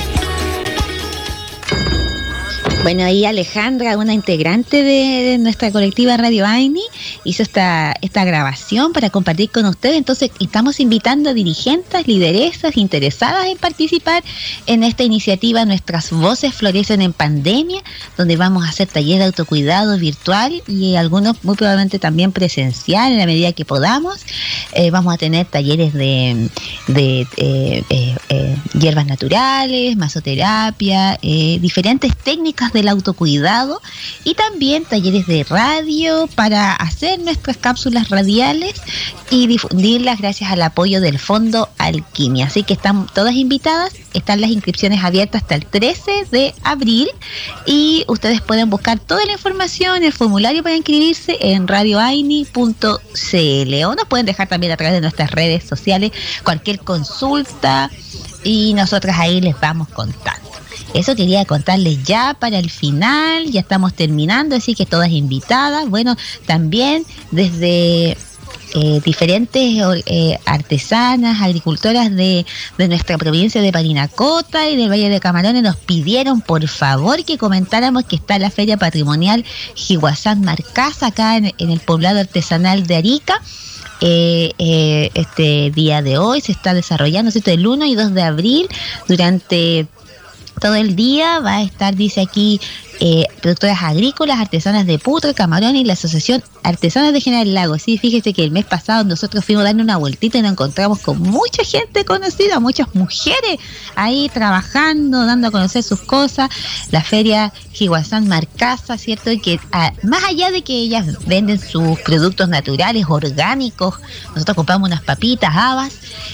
Bueno, ahí Alejandra, una integrante de nuestra colectiva Radio AINI, hizo esta grabación para compartir con ustedes. Entonces, estamos invitando a dirigentes, lideresas interesadas en participar en esta iniciativa Nuestras Voces Florecen en Pandemia, donde vamos a hacer talleres de autocuidado virtual y algunos muy probablemente también presencial en la medida que podamos. Vamos a tener talleres de hierbas naturales, masoterapia, diferentes técnicas del autocuidado, y también talleres de radio para hacer nuestras cápsulas radiales y difundirlas gracias al apoyo del Fondo Alquimia. Así que están todas invitadas, están las inscripciones abiertas hasta el 13 de abril y ustedes pueden buscar toda la información, el formulario para inscribirse en radioaini.cl, o nos pueden dejar también a través de nuestras redes sociales cualquier consulta y nosotras ahí les vamos contando. Eso quería contarles ya para el final, ya estamos terminando, así que todas invitadas. Bueno, también desde diferentes artesanas, agricultoras de nuestra provincia de Parinacota y del Valle de Camarones nos pidieron por favor que comentáramos que está la Feria Patrimonial Jihuazán Marcasa acá en el poblado artesanal de Arica. Este día de hoy se está desarrollando, ¿cierto?, el 1 y 2 de abril durante todo el día. Va a estar, dice aquí, productoras agrícolas, artesanas de Putre, Camarones y la Asociación Artesanas de General Lago. Sí, fíjese que el mes pasado nosotros fuimos dando una vueltita y nos encontramos con mucha gente conocida, muchas mujeres ahí trabajando, dando a conocer sus cosas. La Feria Jihuazán Marcasa, ¿cierto? Y que más allá de que ellas venden sus productos naturales, orgánicos, nosotros compramos unas papitas, habas.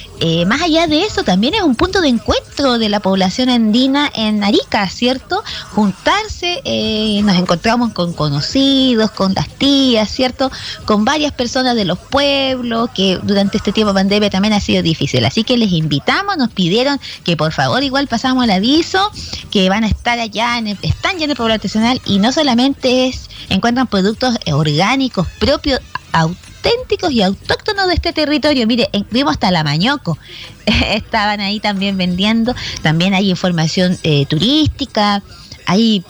Más allá de eso, también es un punto de encuentro de la población andina en Arica, ¿cierto? Juntarse, nos encontramos con conocidos, con las tías, ¿cierto? Con varias personas de los pueblos, que durante este tiempo de pandemia también ha sido difícil. Así que les invitamos, nos pidieron que por favor igual pasamos el aviso, que van a estar allá, están ya en el pueblo artesanal, y no solamente encuentran productos orgánicos propios, auténticos y autóctonos de este territorio. Mire, vimos hasta la mañoco, estaban ahí también vendiendo. También hay información turística, hay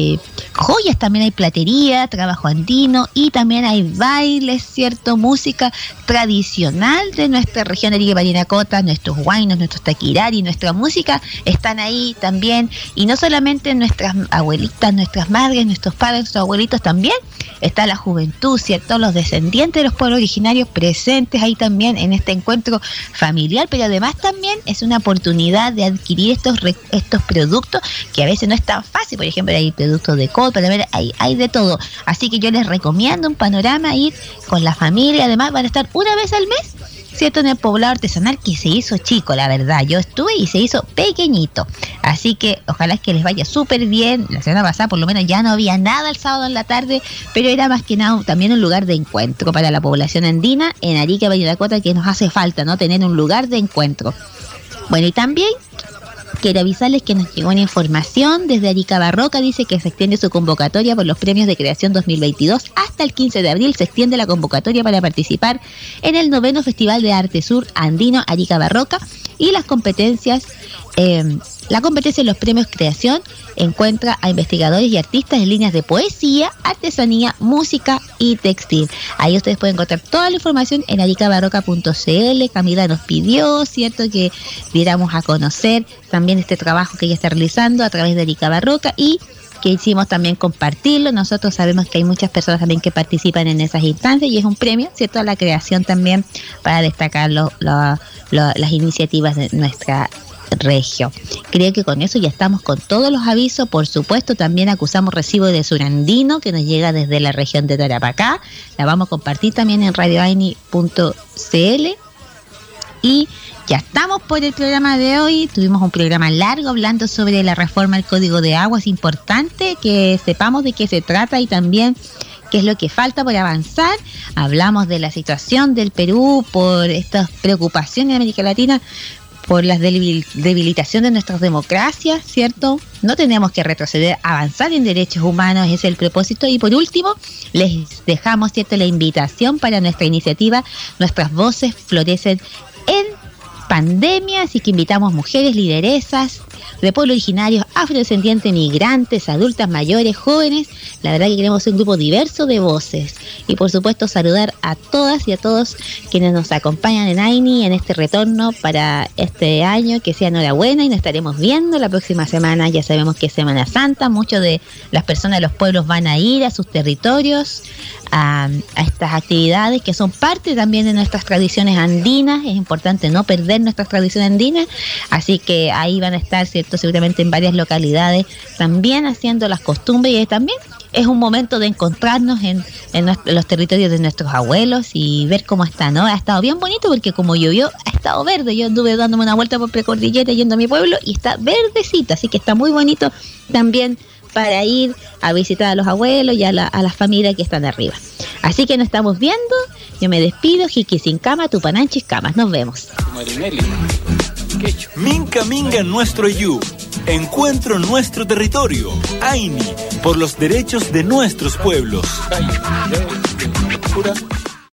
joyas, también hay platería, trabajo andino, y también hay bailes, ¿cierto? Música tradicional de nuestra región de Arica y Parinacota, nuestros huaynos, nuestros taquirari, nuestra música están ahí también. Y no solamente nuestras abuelitas, nuestras madres, nuestros padres, nuestros abuelitos, también está la juventud, ¿cierto? Los descendientes de los pueblos originarios presentes ahí también en este encuentro familiar, pero además también es una oportunidad de adquirir estos productos que a veces no es tan fácil. Por ejemplo, hay productos de copa, hay de todo. Así que yo les recomiendo un panorama, ir con la familia. Además van a estar una vez al mes, ¿cierto?, en el poblado artesanal, que se hizo chico, la verdad. Yo estuve y se hizo pequeñito. Así que ojalá es que les vaya súper bien. La semana pasada por lo menos ya no había nada el sábado en la tarde, pero era más que nada también un lugar de encuentro para la población andina en Arica y Parinacota, que nos hace falta, ¿no?, tener un lugar de encuentro. Bueno, y también quiero avisarles que nos llegó una información desde Arica Barroca, dice que se extiende su convocatoria por los premios de creación 2022 hasta el 15 de abril. Se extiende la convocatoria para participar en el 9º Festival de Arte Sur Andino Arica Barroca, y las competencias, la competencia en los premios creación encuentra a investigadores y artistas en líneas de poesía, artesanía, música y textil. Ahí ustedes pueden encontrar toda la información en aricabarroca.cl. Camila nos pidió, ¿cierto?, que diéramos a conocer también este trabajo que ella está realizando a través de Arica Barroca, y que hicimos también compartirlo. Nosotros sabemos que hay muchas personas también que participan en esas instancias, y es un premio, ¿cierto?, a la creación también, para destacar las iniciativas de nuestra región. Creo que con eso ya estamos con todos los avisos. Por supuesto, también acusamos recibo de surandino que nos llega desde la región de Tarapacá. La vamos a compartir también en radioaini.cl. Y ya estamos por el programa de hoy. Tuvimos un programa largo hablando sobre la reforma al Código de Agua. Es importante que sepamos de qué se trata y también qué es lo que falta por avanzar. Hablamos de la situación del Perú por estas preocupaciones en América Latina, por la debilitación de nuestras democracias, ¿cierto? No tenemos que retroceder, avanzar en derechos humanos, ese es el propósito. Y por último, les dejamos, ¿cierto?, la invitación para nuestra iniciativa Nuestras Voces Florecen en Pandemia, así que invitamos mujeres lideresas de pueblos originarios, afrodescendientes, migrantes, adultas, mayores, jóvenes. La verdad que queremos un grupo diverso de voces. Y por supuesto saludar a todas y a todos quienes nos acompañan en AINI en este retorno para este año. Que sea enhorabuena, y nos estaremos viendo la próxima semana. Ya sabemos que es Semana Santa, muchas de las personas de los pueblos van a ir a sus territorios a estas actividades que son parte también de nuestras tradiciones andinas. Es importante no perder nuestras tradiciones andinas, así que ahí van a estar, ¿cierto?, seguramente en varias localidades también haciendo las costumbres, y también es un momento de encontrarnos en los territorios de nuestros abuelos y ver cómo está, ¿no? Ha estado bien bonito porque como llovió, ha estado verde. Yo anduve dándome una vuelta por Precordillera yendo a mi pueblo y está verdecito, así que está muy bonito también para ir a visitar a los abuelos y a las familias que están arriba. Así que nos estamos viendo. Yo me despido. Jiqui sin cama, tupananchis camas. Nos vemos. Minca Minga nuestro yu. Encuentro nuestro territorio. AINI, por los derechos de nuestros pueblos.